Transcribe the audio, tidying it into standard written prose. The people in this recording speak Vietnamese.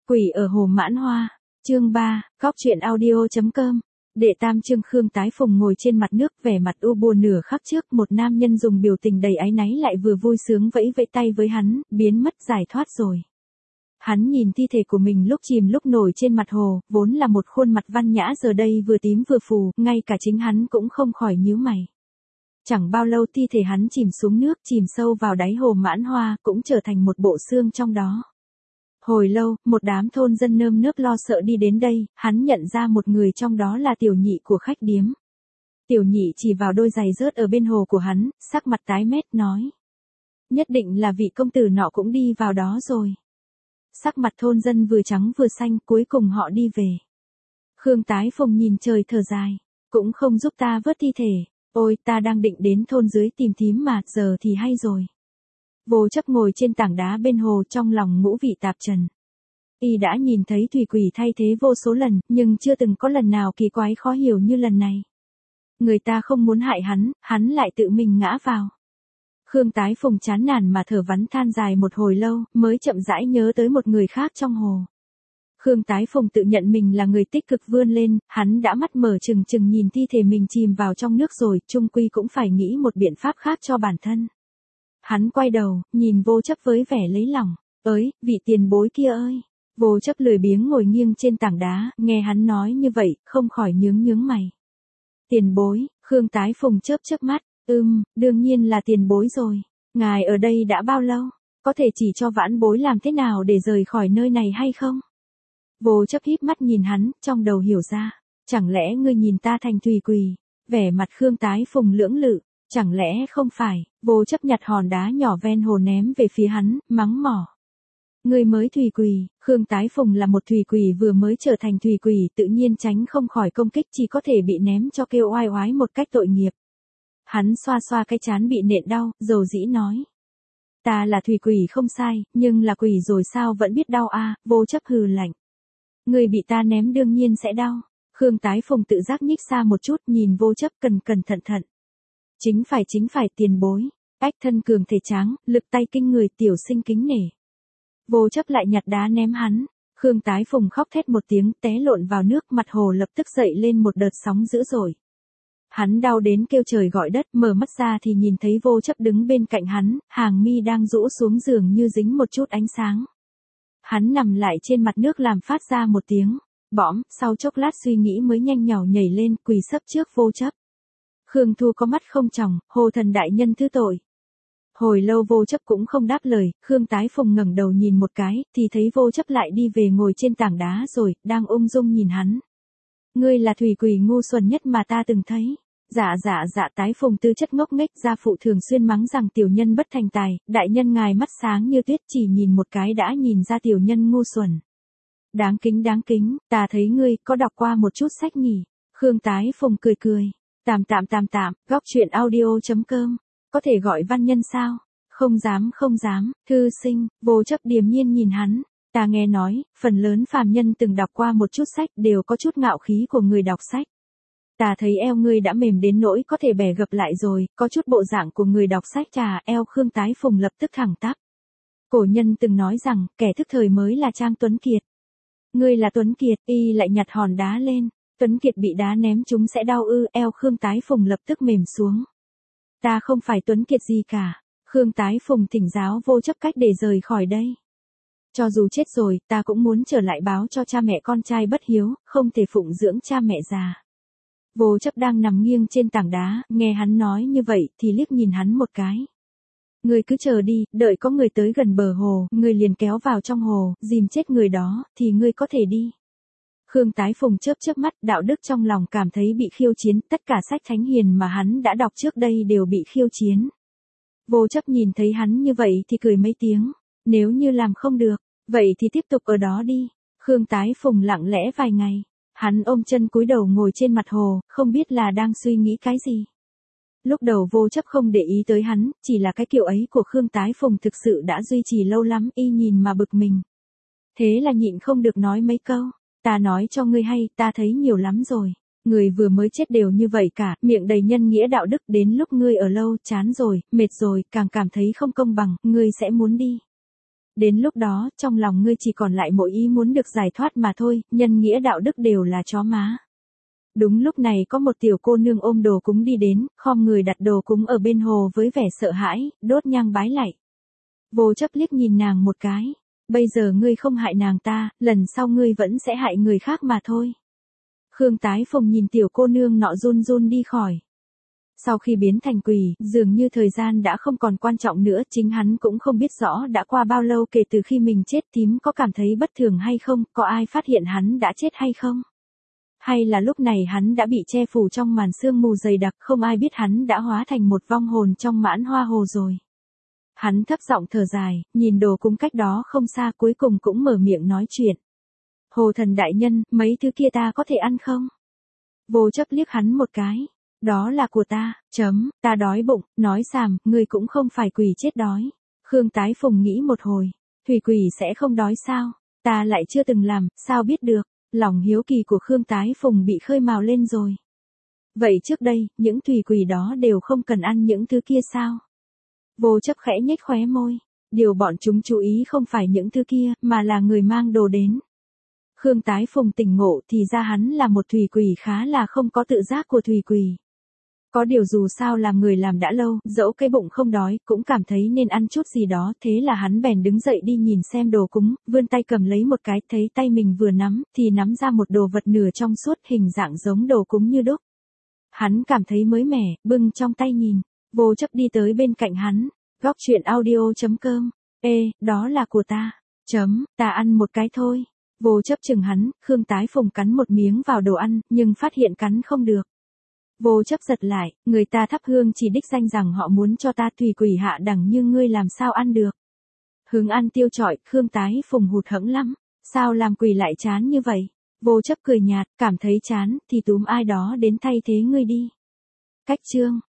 Quỷ ở Hồ Mãn Hoa, chương 3, góc truyện audio.com. Đệ tam chương. Khương Tái Phùng ngồi trên mặt nước, vẻ mặt u buồn nửa khắc trước, một nam nhân dùng biểu tình đầy áy náy lại vừa vui sướng vẫy vẫy tay với hắn, biến mất giải thoát rồi. Hắn nhìn thi thể của mình lúc chìm lúc nổi trên mặt hồ, vốn là một khuôn mặt văn nhã giờ đây vừa tím vừa phù, ngay cả chính hắn cũng không khỏi nhíu mày. Chẳng bao lâu thi thể hắn chìm xuống nước, chìm sâu vào đáy Hồ Mãn Hoa, cũng trở thành một bộ xương trong đó. Hồi lâu, một đám thôn dân nơm nớp lo sợ đi đến đây, hắn nhận ra một người trong đó là tiểu nhị của khách điếm. Tiểu nhị chỉ vào đôi giày rớt ở bên hồ của hắn, sắc mặt tái mét nói. Nhất định là vị công tử nọ cũng đi vào đó rồi. Sắc mặt thôn dân vừa trắng vừa xanh, cuối cùng họ đi về. Khương Tái Phùng nhìn trời thở dài, cũng không giúp ta vớt thi thể, ôi ta đang định đến thôn dưới tìm thím mà, giờ thì hay rồi. Vô Chấp ngồi trên tảng đá bên hồ, trong lòng ngũ vị tạp trần. Y đã nhìn thấy thủy quỷ thay thế vô số lần, nhưng chưa từng có lần nào kỳ quái khó hiểu như lần này. Người ta không muốn hại hắn lại tự mình ngã vào. Khương Tái Phùng chán nản mà thở vắn than dài một hồi lâu, mới chậm rãi nhớ tới một người khác trong hồ. Khương Tái Phùng tự nhận mình là người tích cực vươn lên, hắn đã mắt mở trừng trừng nhìn thi thể mình chìm vào trong nước rồi, chung quy cũng phải nghĩ một biện pháp khác cho bản thân. Hắn quay đầu, nhìn Vô Chấp với vẻ lấy lòng. Ới, vị tiền bối kia ơi. Vô Chấp lười biếng ngồi nghiêng trên tảng đá, nghe hắn nói như vậy, không khỏi nhướng mày. Tiền bối, Khương Tái Phùng chớp mắt, đương nhiên là tiền bối rồi. Ngài ở đây đã bao lâu? Có thể chỉ cho vãn bối làm thế nào để rời khỏi nơi này hay không? Vô Chấp híp mắt nhìn hắn, trong đầu hiểu ra. Chẳng lẽ ngươi nhìn ta thành thủy quỷ? Vẻ mặt Khương Tái Phùng lưỡng lự. Chẳng lẽ không phải? Vô Chấp nhặt hòn đá nhỏ ven hồ ném về phía hắn, mắng mỏ. Người mới thủy quỷ. Khương Tái Phùng là một thủy quỷ vừa mới trở thành thủy quỷ, tự nhiên tránh không khỏi công kích, chỉ có thể bị ném cho kêu oai oái một cách tội nghiệp. Hắn xoa xoa cái trán bị nện đau, dầu dĩ nói. Ta là thủy quỷ không sai, nhưng là quỷ rồi sao vẫn biết đau à? Vô Chấp hừ lạnh. Người bị ta ném đương nhiên sẽ đau. Khương Tái Phùng tự giác nhích xa một chút, nhìn Vô Chấp cẩn thận. Chính phải tiền bối. Ách thân cường thể tráng, lực tay kinh người, tiểu sinh kính nể. Vô Chấp lại nhặt đá ném hắn. Khương Tái Phùng khóc thét một tiếng, té lộn vào nước, mặt hồ lập tức dậy lên một đợt sóng dữ dội. Hắn đau đến kêu trời gọi đất, mở mắt ra thì nhìn thấy Vô Chấp đứng bên cạnh hắn, hàng mi đang rũ xuống giường như dính một chút ánh sáng. Hắn nằm lại trên mặt nước làm phát ra một tiếng bõm, sau chốc lát suy nghĩ mới nhanh nhảu nhảy lên, quỳ sấp trước Vô Chấp. Khương Thu có mắt không tròng, Hồ thần đại nhân thứ tội. Hồi lâu Vô Chấp cũng không đáp lời, Khương Tái Phùng ngẩng đầu nhìn một cái, thì thấy Vô Chấp lại đi về ngồi trên tảng đá rồi, đang ung dung nhìn hắn. Ngươi là thủy quỷ ngu xuẩn nhất mà ta từng thấy. Dạ Tái Phùng tư chất ngốc nghếch, gia phụ thường xuyên mắng rằng tiểu nhân bất thành tài, đại nhân ngài mắt sáng như tuyết, chỉ nhìn một cái đã nhìn ra tiểu nhân ngu xuẩn. Đáng kính, ta thấy ngươi có đọc qua một chút sách nhỉ. Khương Tái Phùng cười. Tạm, góc truyện audio.com. Có thể gọi văn nhân sao? Không dám, thư sinh. Vô Chấp điềm nhiên nhìn hắn. Ta nghe nói, phần lớn phàm nhân từng đọc qua một chút sách đều có chút ngạo khí của người đọc sách. Ta thấy eo ngươi đã mềm đến nỗi có thể bẻ gập lại rồi, có chút bộ dạng của người đọc sách. Eo Khương Tái Phùng lập tức thẳng tắp. Cổ nhân từng nói rằng, kẻ thức thời mới là Trang Tuấn Kiệt. Ngươi là Tuấn Kiệt, y lại nhặt hòn đá lên. Tuấn Kiệt bị đá ném chúng sẽ đau ư? Eo Khương Tái Phùng lập tức mềm xuống. Ta không phải Tuấn Kiệt gì cả. Khương Tái Phùng thỉnh giáo Vô Chấp cách để rời khỏi đây. Cho dù chết rồi, ta cũng muốn trở lại báo cho cha mẹ con trai bất hiếu, không thể phụng dưỡng cha mẹ già. Vô Chấp đang nằm nghiêng trên tảng đá, nghe hắn nói như vậy thì liếc nhìn hắn một cái. Ngươi cứ chờ đi, đợi có người tới gần bờ hồ, ngươi liền kéo vào trong hồ, dìm chết người đó, thì ngươi có thể đi. Khương Tái Phùng chớp mắt, đạo đức trong lòng cảm thấy bị khiêu chiến, tất cả sách thánh hiền mà hắn đã đọc trước đây đều bị khiêu chiến. Vô Chấp nhìn thấy hắn như vậy thì cười mấy tiếng, nếu như làm không được, vậy thì tiếp tục ở đó đi. Khương Tái Phùng lặng lẽ vài ngày, hắn ôm chân cúi đầu ngồi trên mặt hồ, không biết là đang suy nghĩ cái gì. Lúc đầu Vô Chấp không để ý tới hắn, chỉ là cái kiểu ấy của Khương Tái Phùng thực sự đã duy trì lâu lắm, y nhìn mà bực mình. Thế là nhịn không được nói mấy câu. Ta nói cho ngươi hay, ta thấy nhiều lắm rồi. Người vừa mới chết đều như vậy cả, miệng đầy nhân nghĩa đạo đức, đến lúc ngươi ở lâu, chán rồi, mệt rồi, càng cảm thấy không công bằng, ngươi sẽ muốn đi. Đến lúc đó, trong lòng ngươi chỉ còn lại mỗi ý muốn được giải thoát mà thôi, nhân nghĩa đạo đức đều là chó má. Đúng lúc này có một tiểu cô nương ôm đồ cúng đi đến, khom người đặt đồ cúng ở bên hồ với vẻ sợ hãi, đốt nhang bái lạy. Vô Chấp liếc nhìn nàng một cái. Bây giờ ngươi không hại nàng ta, lần sau ngươi vẫn sẽ hại người khác mà thôi. Khương Tái Phùng nhìn tiểu cô nương nọ run run đi khỏi. Sau khi biến thành quỷ, dường như thời gian đã không còn quan trọng nữa, chính hắn cũng không biết rõ đã qua bao lâu kể từ khi mình chết. Tím có cảm thấy bất thường hay không, có ai phát hiện hắn đã chết hay không? Hay là lúc này hắn đã bị che phủ trong màn sương mù dày đặc, không ai biết hắn đã hóa thành một vong hồn trong mãn hoa hồ rồi. Hắn thấp giọng thở dài, nhìn đồ cúng cách đó không xa, cuối cùng cũng mở miệng nói chuyện. Hồ thần đại nhân, mấy thứ kia ta có thể ăn không? Vô Chấp liếc hắn một cái. Đó là của ta, ta đói bụng, nói xàm, ngươi cũng không phải quỷ chết đói. Khương Tái Phùng nghĩ một hồi, thủy quỷ sẽ không đói sao? Ta lại chưa từng làm, sao biết được? Lòng hiếu kỳ của Khương Tái Phùng bị khơi mào lên rồi. Vậy trước đây, những thủy quỷ đó đều không cần ăn những thứ kia sao? Vô Chấp khẽ nhếch khóe môi. Điều bọn chúng chú ý không phải những thứ kia, mà là người mang đồ đến. Khương Tái Phùng tỉnh ngộ thì ra hắn là một thủy quỷ khá là không có tự giác của thủy quỷ. Có điều dù sao làm người làm đã lâu, dẫu cái bụng không đói, cũng cảm thấy nên ăn chút gì đó, thế là hắn bèn đứng dậy đi nhìn xem đồ cúng, vươn tay cầm lấy một cái, thấy tay mình vừa nắm, thì nắm ra một đồ vật nửa trong suốt, hình dạng giống đồ cúng như đúc. Hắn cảm thấy mới mẻ, bưng trong tay nhìn. Vô Chấp đi tới bên cạnh hắn. Góc truyện audio.com. Đó là của ta. Ta ăn một cái thôi. Vô Chấp chừng hắn, Khương Tái Phùng cắn một miếng vào đồ ăn, nhưng phát hiện cắn không được. Vô Chấp giật lại, người ta thắp hương chỉ đích danh rằng họ muốn cho ta thủy quỷ hạ đẳng như ngươi làm sao ăn được. Hứng ăn tiêu chọi, Khương Tái Phùng hụt hẫng lắm. Sao làm quỷ lại chán như vậy? Vô Chấp cười nhạt, cảm thấy chán, thì túm ai đó đến thay thế ngươi đi. Cách chương